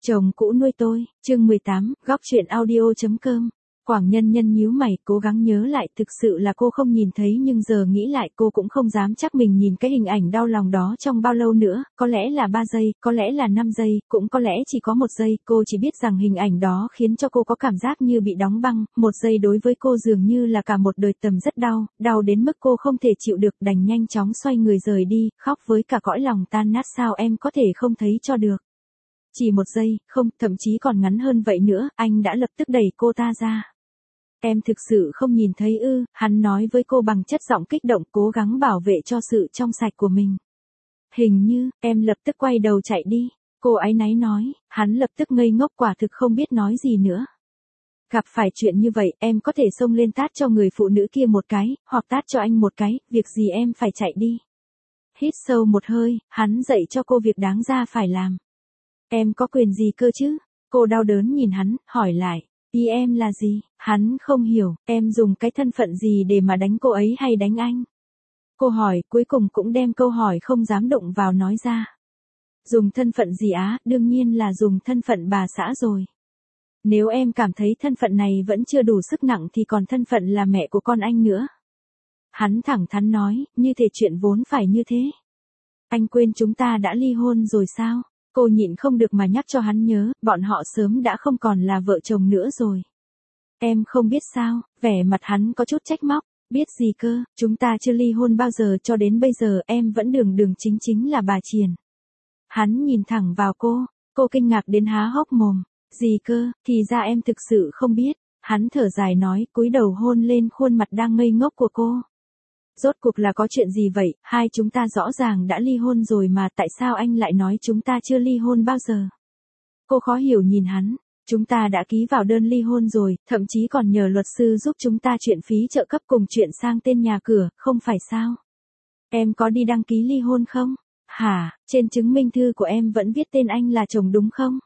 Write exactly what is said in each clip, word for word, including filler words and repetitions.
Chồng cũ nuôi tôi, chương mười tám, góc chuyện audio.com. Quảng Nhân Nhân nhíu mày, cố gắng nhớ lại, thực sự là cô không nhìn thấy, nhưng giờ nghĩ lại cô cũng không dám chắc mình nhìn cái hình ảnh đau lòng đó trong bao lâu nữa, có lẽ là ba giây, có lẽ là năm giây, cũng có lẽ chỉ có một giây, cô chỉ biết rằng hình ảnh đó khiến cho cô có cảm giác như bị đóng băng, một giây đối với cô dường như là cả một đời tầm rất đau, đau đến mức cô không thể chịu được, đành nhanh chóng xoay người rời đi, khóc với cả cõi lòng tan nát. Sao em có thể không thấy cho được? Chỉ một giây, không, thậm chí còn ngắn hơn vậy nữa, anh đã lập tức đẩy cô ta ra. Em thực sự không nhìn thấy ư, hắn nói với cô bằng chất giọng kích động, cố gắng bảo vệ cho sự trong sạch của mình. Hình như, em lập tức quay đầu chạy đi, cô áy náy nói, hắn lập tức ngây ngốc, quả thực không biết nói gì nữa. Gặp phải chuyện như vậy, em có thể xông lên tát cho người phụ nữ kia một cái, hoặc tát cho anh một cái, việc gì em phải chạy đi. Hít sâu một hơi, hắn dạy cho cô việc đáng ra phải làm. Em có quyền gì cơ chứ? Cô đau đớn nhìn hắn, hỏi lại. Ý em là gì? Hắn không hiểu, em dùng cái thân phận gì để mà đánh cô ấy hay đánh anh? Cô hỏi, cuối cùng cũng đem câu hỏi không dám động vào nói ra. Dùng thân phận gì á? Đương nhiên là dùng thân phận bà xã rồi. Nếu em cảm thấy thân phận này vẫn chưa đủ sức nặng thì còn thân phận là mẹ của con anh nữa. Hắn thẳng thắn nói, như thể chuyện vốn phải như thế. Anh quên chúng ta đã ly hôn rồi sao? Cô nhịn không được mà nhắc cho hắn nhớ, bọn họ sớm đã không còn là vợ chồng nữa rồi. Em không biết sao, vẻ mặt hắn có chút trách móc, biết gì cơ, chúng ta chưa ly hôn bao giờ, cho đến bây giờ em vẫn đường đường chính chính là bà Triền. Hắn nhìn thẳng vào cô, cô kinh ngạc đến há hốc mồm, gì cơ, thì ra em thực sự không biết. Hắn thở dài nói, cúi đầu hôn lên khuôn mặt đang ngây ngốc của cô. Rốt cuộc là có chuyện gì vậy, hai chúng ta rõ ràng đã ly hôn rồi mà, tại sao anh lại nói chúng ta chưa ly hôn bao giờ? Cô khó hiểu nhìn hắn, chúng ta đã ký vào đơn ly hôn rồi, thậm chí còn nhờ luật sư giúp chúng ta chuyện phí trợ cấp cùng chuyện sang tên nhà cửa, không phải sao? Em có đi đăng ký ly hôn không? Hả, trên chứng minh thư của em vẫn viết tên anh là chồng đúng không?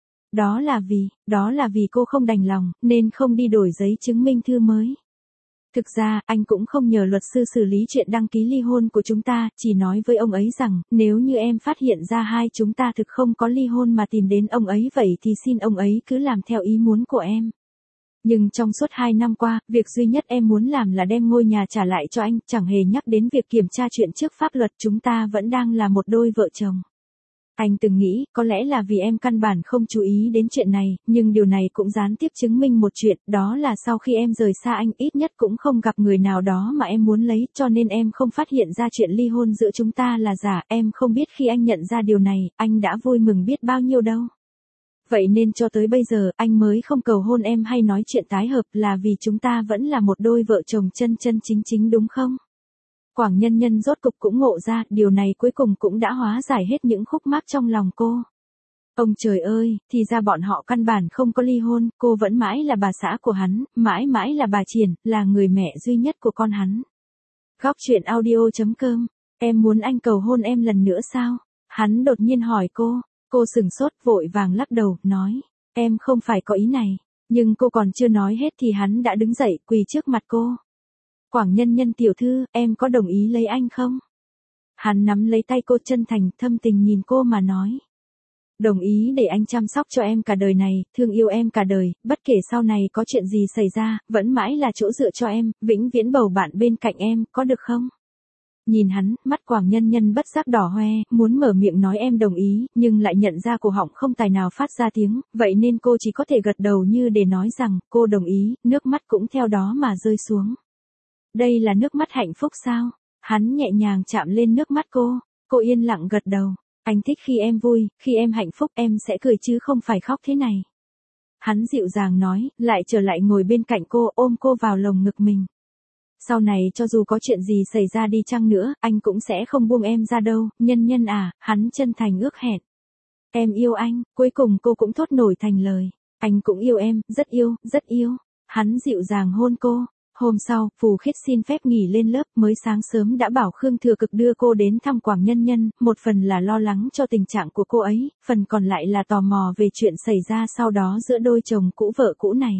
Đó là vì, đó là vì cô không đành lòng, nên không đi đổi giấy chứng minh thư mới. Thực ra, anh cũng không nhờ luật sư xử lý chuyện đăng ký ly hôn của chúng ta, chỉ nói với ông ấy rằng, nếu như em phát hiện ra hai chúng ta thực không có ly hôn mà tìm đến ông ấy vậy thì xin ông ấy cứ làm theo ý muốn của em. Nhưng trong suốt hai năm qua, việc duy nhất em muốn làm là đem ngôi nhà trả lại cho anh, chẳng hề nhắc đến việc kiểm tra chuyện trước pháp luật, chúng ta vẫn đang là một đôi vợ chồng. Anh từng nghĩ, có lẽ là vì em căn bản không chú ý đến chuyện này, nhưng điều này cũng gián tiếp chứng minh một chuyện, đó là sau khi em rời xa anh, ít nhất cũng không gặp người nào đó mà em muốn lấy, cho nên em không phát hiện ra chuyện ly hôn giữa chúng ta là giả, em không biết khi anh nhận ra điều này, anh đã vui mừng biết bao nhiêu đâu. Vậy nên cho tới bây giờ, anh mới không cầu hôn em hay nói chuyện tái hợp, là vì chúng ta vẫn là một đôi vợ chồng chân chân chính chính đúng không? Quảng Nhân Nhân rốt cục cũng ngộ ra, điều này cuối cùng cũng đã hóa giải hết những khúc mắc trong lòng cô. Ông trời ơi, thì ra bọn họ căn bản không có ly hôn, cô vẫn mãi là bà xã của hắn, mãi mãi là bà Triền, là người mẹ duy nhất của con hắn. Góc chuyện audio.com, em muốn anh cầu hôn em lần nữa sao? Hắn đột nhiên hỏi cô, cô sừng sốt vội vàng lắc đầu, nói, em không phải có ý này, nhưng cô còn chưa nói hết thì hắn đã đứng dậy, quỳ trước mặt cô. Quảng Nhân Nhân tiểu thư, em có đồng ý lấy anh không? Hắn nắm lấy tay cô chân thành, thâm tình nhìn cô mà nói. Đồng ý để anh chăm sóc cho em cả đời này, thương yêu em cả đời, bất kể sau này có chuyện gì xảy ra, vẫn mãi là chỗ dựa cho em, vĩnh viễn bầu bạn bên cạnh em, có được không? Nhìn hắn, mắt Quảng Nhân Nhân bất giác đỏ hoe, muốn mở miệng nói em đồng ý, nhưng lại nhận ra cổ họng không tài nào phát ra tiếng, vậy nên cô chỉ có thể gật đầu như để nói rằng, cô đồng ý, nước mắt cũng theo đó mà rơi xuống. Đây là nước mắt hạnh phúc sao? Hắn nhẹ nhàng chạm lên nước mắt cô, cô yên lặng gật đầu. Anh thích khi em vui, khi em hạnh phúc em sẽ cười chứ không phải khóc thế này. Hắn dịu dàng nói, lại trở lại ngồi bên cạnh cô, ôm cô vào lồng ngực mình. Sau này cho dù có chuyện gì xảy ra đi chăng nữa, anh cũng sẽ không buông em ra đâu, Nhân Nhân à, hắn chân thành ước hẹn. Em yêu anh, cuối cùng cô cũng thốt nổi thành lời. Anh cũng yêu em, rất yêu, rất yêu. Hắn dịu dàng hôn cô. Hôm sau, Phù Khiết xin phép nghỉ lên lớp, mới sáng sớm đã bảo Khương Thừa Cực đưa cô đến thăm Quảng Nhân Nhân, một phần là lo lắng cho tình trạng của cô ấy, phần còn lại là tò mò về chuyện xảy ra sau đó giữa đôi chồng cũ vợ cũ này.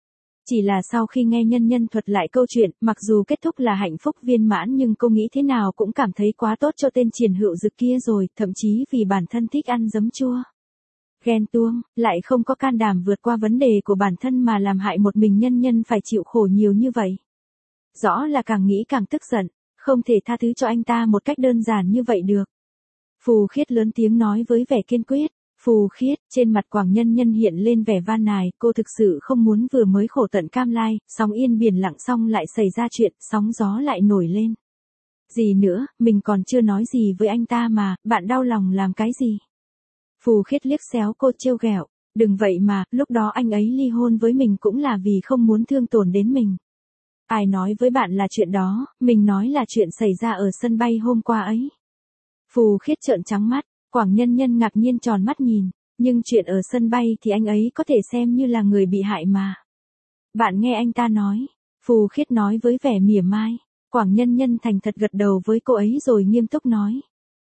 Chỉ là sau khi nghe Nhân Nhân thuật lại câu chuyện, mặc dù kết thúc là hạnh phúc viên mãn nhưng cô nghĩ thế nào cũng cảm thấy quá tốt cho tên Triển Hữu Dực kia rồi, thậm chí vì bản thân thích ăn giấm chua. ghen tuông, lại không có can đảm vượt qua vấn đề của bản thân mà làm hại một mình nhân nhân phải chịu khổ nhiều như vậy. Rõ là càng nghĩ càng tức giận, không thể tha thứ cho anh ta một cách đơn giản như vậy được. Phù Khiết lớn tiếng nói với vẻ kiên quyết. Phù Khiết, trên mặt Quảng Nhân Nhân hiện lên vẻ van nài, cô thực sự không muốn vừa mới khổ tận cam lai, sóng yên biển lặng xong lại xảy ra chuyện, sóng gió lại nổi lên. Gì nữa, mình còn chưa nói gì với anh ta mà, bạn đau lòng làm cái gì? Phù Khiết liếc xéo cô trêu ghẹo, đừng vậy mà, lúc đó anh ấy ly hôn với mình cũng là vì không muốn thương tổn đến mình. Ai nói với bạn là chuyện đó, mình nói là chuyện xảy ra ở sân bay hôm qua ấy. Phù Khiết trợn trắng mắt, Quảng Nhân Nhân ngạc nhiên tròn mắt nhìn, nhưng chuyện ở sân bay thì anh ấy có thể xem như là người bị hại mà. Bạn nghe anh ta nói, Phù Khiết nói với vẻ mỉa mai, Quảng Nhân Nhân thành thật gật đầu với cô ấy rồi nghiêm túc nói.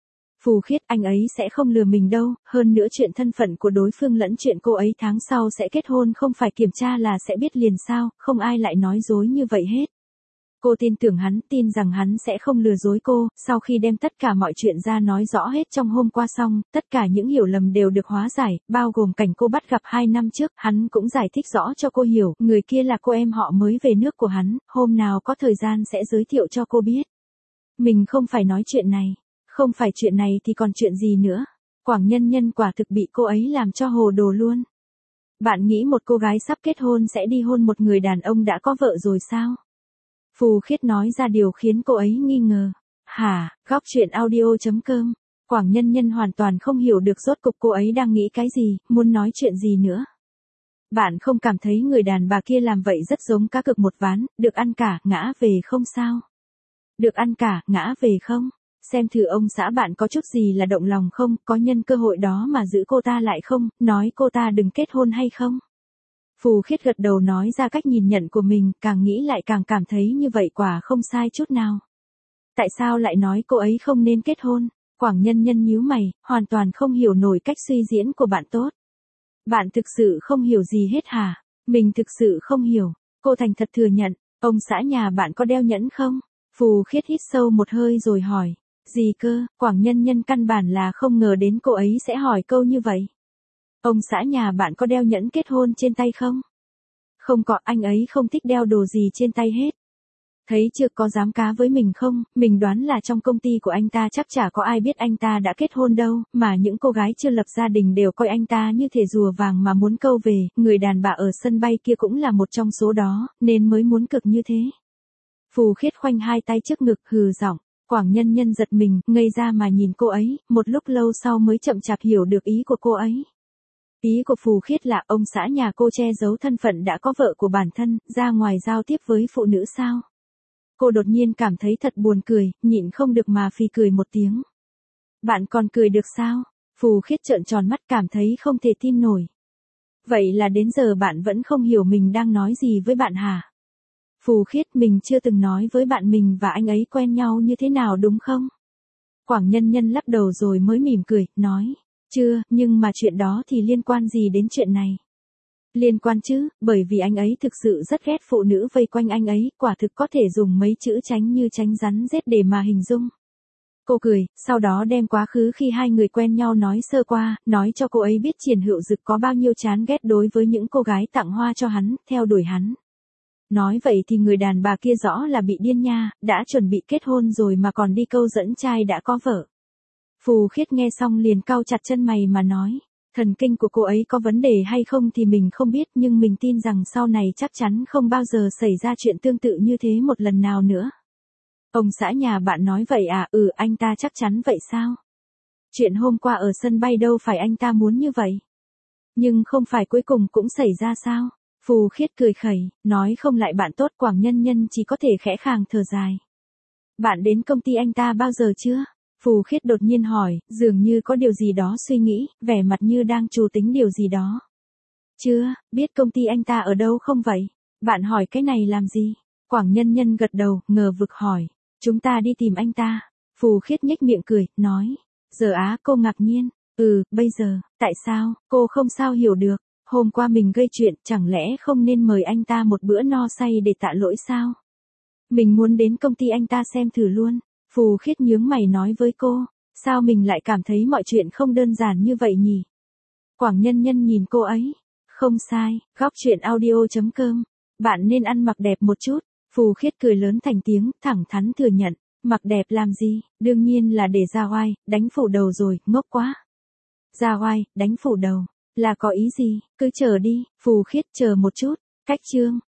Phù Khiết, anh ấy sẽ không lừa mình đâu, hơn nữa chuyện thân phận của đối phương lẫn chuyện cô ấy tháng sau sẽ kết hôn không phải kiểm tra là sẽ biết liền sao, không ai lại nói dối như vậy hết. Cô tin tưởng hắn, tin rằng hắn sẽ không lừa dối cô, sau khi đem tất cả mọi chuyện ra nói rõ hết trong hôm qua xong, tất cả những hiểu lầm đều được hóa giải, bao gồm cảnh cô bắt gặp hai năm trước, hắn cũng giải thích rõ cho cô hiểu, người kia là cô em họ mới về nước của hắn, hôm nào có thời gian sẽ giới thiệu cho cô biết. Mình không phải nói chuyện này, không phải chuyện này thì còn chuyện gì nữa. Quảng Nhân Nhân quả thực bị cô ấy làm cho hồ đồ luôn. Bạn nghĩ một cô gái sắp kết hôn sẽ đi hôn một người đàn ông đã có vợ rồi sao? Phù Khiết nói ra điều khiến cô ấy nghi ngờ. Hả, góc chuyện audio chấm com. Quảng Nhân Nhân hoàn toàn không hiểu được rốt cục cô ấy đang nghĩ cái gì, muốn nói chuyện gì nữa. Bạn không cảm thấy người đàn bà kia làm vậy rất giống cá cược một ván, được ăn cả, ngã về không sao? Được ăn cả, ngã về không? Xem thử ông xã bạn có chút gì là động lòng không, có nhân cơ hội đó mà giữ cô ta lại không, nói cô ta đừng kết hôn hay không? Phù Khiết gật đầu nói ra cách nhìn nhận của mình, càng nghĩ lại càng cảm thấy như vậy quả không sai chút nào. Tại sao lại nói cô ấy không nên kết hôn? Quảng Nhân Nhân nhíu mày, hoàn toàn không hiểu nổi cách suy diễn của bạn tốt. Bạn thực sự không hiểu gì hết hả? Mình thực sự không hiểu. Cô thành thật thừa nhận, ông xã nhà bạn có đeo nhẫn không? Phù Khiết hít sâu một hơi rồi hỏi. Gì cơ? Quảng Nhân Nhân căn bản là không ngờ đến cô ấy sẽ hỏi câu như vậy. Ông xã nhà bạn có đeo nhẫn kết hôn trên tay không? Không có, anh ấy không thích đeo đồ gì trên tay hết. Thấy chưa, có dám cá với mình không? Mình đoán là trong công ty của anh ta chắc chả có ai biết anh ta đã kết hôn đâu, mà những cô gái chưa lập gia đình đều coi anh ta như thể rùa vàng mà muốn câu về, người đàn bà ở sân bay kia cũng là một trong số đó, nên mới muốn cực như thế. Phù Khiết khoanh hai tay trước ngực hừ giọng. Quảng Nhân Nhân giật mình, ngây ra mà nhìn cô ấy, một lúc lâu sau mới chậm chạp hiểu được ý của cô ấy. Ý của Phù Khiết là ông xã nhà cô che giấu thân phận đã có vợ của bản thân, ra ngoài giao tiếp với phụ nữ sao? Cô đột nhiên cảm thấy thật buồn cười, nhịn không được mà phì cười một tiếng. Bạn còn cười được sao? Phù Khiết trợn tròn mắt cảm thấy không thể tin nổi. Vậy là đến giờ bạn vẫn không hiểu mình đang nói gì với bạn hả? Phù Khiết, mình chưa từng nói với bạn mình và anh ấy quen nhau như thế nào đúng không? Quảng Nhân Nhân lắc đầu rồi mới mỉm cười, nói. Chưa, nhưng mà chuyện đó thì liên quan gì đến chuyện này? Liên quan chứ, bởi vì anh ấy thực sự rất ghét phụ nữ vây quanh anh ấy, quả thực có thể dùng mấy chữ tránh như tránh rắn rết để mà hình dung. Cô cười, sau đó đem quá khứ khi hai người quen nhau nói sơ qua, nói cho cô ấy biết Triển Hữu Dực có bao nhiêu chán ghét đối với những cô gái tặng hoa cho hắn, theo đuổi hắn. Nói vậy thì người đàn bà kia rõ là bị điên nha, đã chuẩn bị kết hôn rồi mà còn đi câu dẫn trai đã có vợ. Phù Khiết nghe xong liền cau chặt chân mày mà nói, thần kinh của cô ấy có vấn đề hay không thì mình không biết nhưng mình tin rằng sau này chắc chắn không bao giờ xảy ra chuyện tương tự như thế một lần nào nữa. Ông xã nhà bạn nói vậy à? Ừ, anh ta chắc chắn vậy sao? Chuyện hôm qua ở sân bay đâu phải anh ta muốn như vậy. Nhưng không phải cuối cùng cũng xảy ra sao? Phù Khiết cười khẩy, nói không lại bạn tốt. Quảng Nhân Nhân chỉ có thể khẽ khàng thở dài. Bạn đến công ty anh ta bao giờ chưa? Phù Khiết đột nhiên hỏi, dường như có điều gì đó suy nghĩ, vẻ mặt như đang trù tính điều gì đó. Chưa, biết công ty anh ta ở đâu không vậy? Bạn hỏi cái này làm gì? Quảng Nhân Nhân gật đầu, ngờ vực hỏi. Chúng ta đi tìm anh ta. Phù Khiết nhếch miệng cười, nói. Giờ á, cô ngạc nhiên. Ừ, bây giờ, tại sao, cô không sao hiểu được. Hôm qua mình gây chuyện, chẳng lẽ không nên mời anh ta một bữa no say để tạ lỗi sao? Mình muốn đến công ty anh ta xem thử luôn. Phù Khiết nhướng mày nói với cô. Sao mình lại cảm thấy mọi chuyện không đơn giản như vậy nhỉ? Quảng Nhân Nhân nhìn cô ấy. Không sai, góc chuyện audio.com. Bạn nên ăn mặc đẹp một chút. Phù Khiết cười lớn thành tiếng, thẳng thắn thừa nhận. Mặc đẹp làm gì, đương nhiên là để ra oai, đánh phủ đầu rồi, ngốc quá. Ra oai, đánh phủ đầu, là có ý gì, cứ chờ đi, Phù Khiết chờ một chút, cách chương.